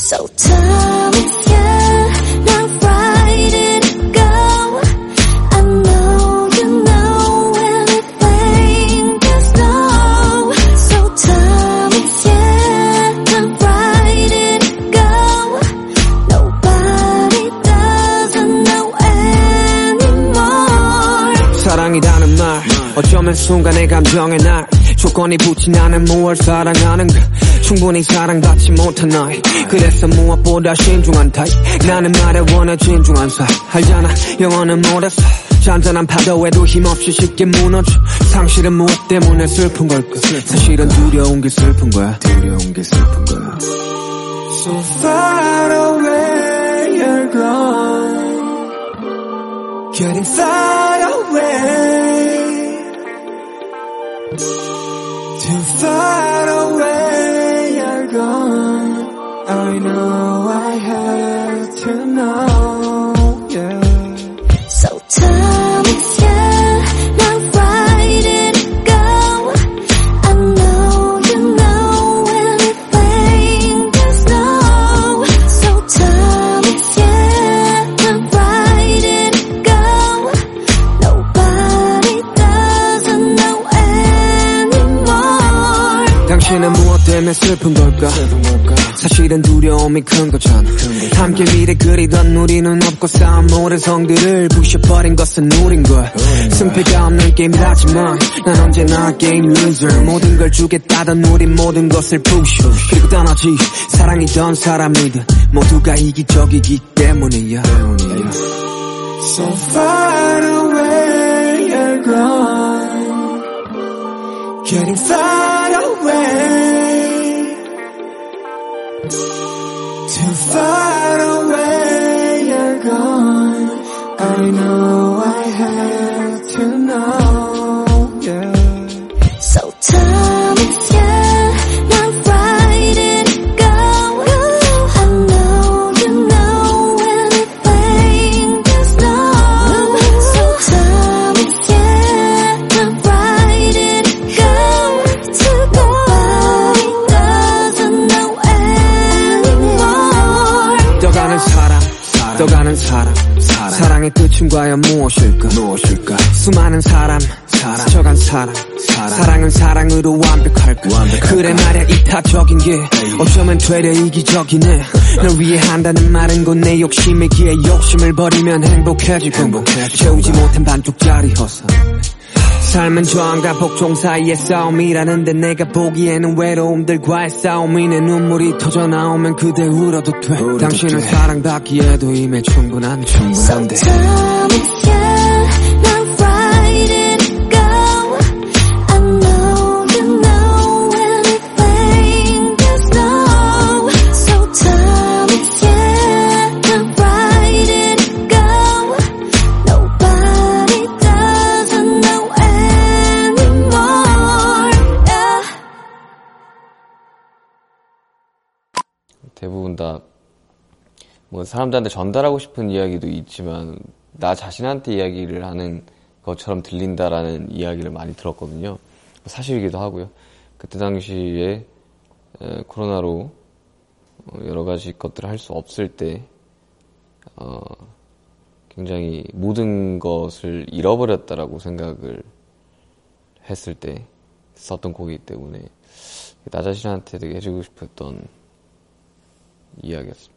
So tell me, yeah, now right it go. I know you know anything there's no. So tell me, yeah, now right it go. Nobody doesn't know anymore. 사랑이라는 말 어쩌면 순간의 감정의 날 조건이 붙인 나는 무얼 사랑하는가 충분히 사랑받지 못한 나이 그래서 무엇보다 신중한 타입 나는 말에 원해 진중한 사 알잖아 영어는 못했어 잔잔한 파도에도 힘없이 쉽게 무너져 상실은 무엇 때문에 슬픈 걸까 사실은 두려운 게 슬픈 거야 두려운 게 슬픈 거야 So far away you're gone Getting far away Too far away you're gone I know I have to know yeah. So tell me, yeah, now right it go. I know you know anything there's no. So tell me, yeah, now right it go. Nobody doesn't know anymore. 당신은 무엇 때문에 슬픈 걸까 사실은 두려움이 큰 거잖아 함께 미래 그리던 우리는 없고 쌓은 모든 성들을 부셔버린 것은 우린 거야 승패가 없는 게임이라지만 난 언제나 게임 루저 모든 걸 주겠다던 우린 모든 것을 부셔 그리고 떠나지 사랑이던 사람이든 모두가 이기적이기 때문이야 So far away you're gone Getting far away Too far away you're gone I know I have to know yeah. So tell me, yeah, now right it go. I know you know anything there's no. So tell me, yeah, now right it go. Nobody doesn't know anymore. 떠가는 사람 떠가는 사랑의 끝은 과연 무엇일까 수많은 사람 스쳐간 사랑은 사랑으로 완벽할까 그래 말야 이타적인 게 어쩌면 되려 이기적이네 널 위해 한다는 말은 곧 내 욕심이기에 욕심을 버리면 행복해지고 채우지 못한 반쪽짜리 허상 삶은 저항과 복종 사이의 싸움이라는데 내가 보기에는 외로움들과의 싸움이 내 눈물이 터져나오면 그대 울어도 돼 당신은 사랑받기에도 이미 충분한데 So tell me, yeah, now right it go. I know you know anything there's no. So tell me, yeah, now right it go. Nobody doesn't know anymore. Yeah. 대부분 다 뭐 사람들한테 전달하고 싶은 이야기도 있지만 나 자신한테 이야기를 하는 것처럼 들린다라는 이야기를 많이 들었거든요. 사실이기도 하고요. 그때 당시에 코로나로 여러 가지 것들을 할 수 없을 때 굉장히 모든 것을 잃어버렸다라고 생각을 했을 때 썼던 곡이기 때문에 나 자신한테 되게 해주고 싶었던 이야기였습니다.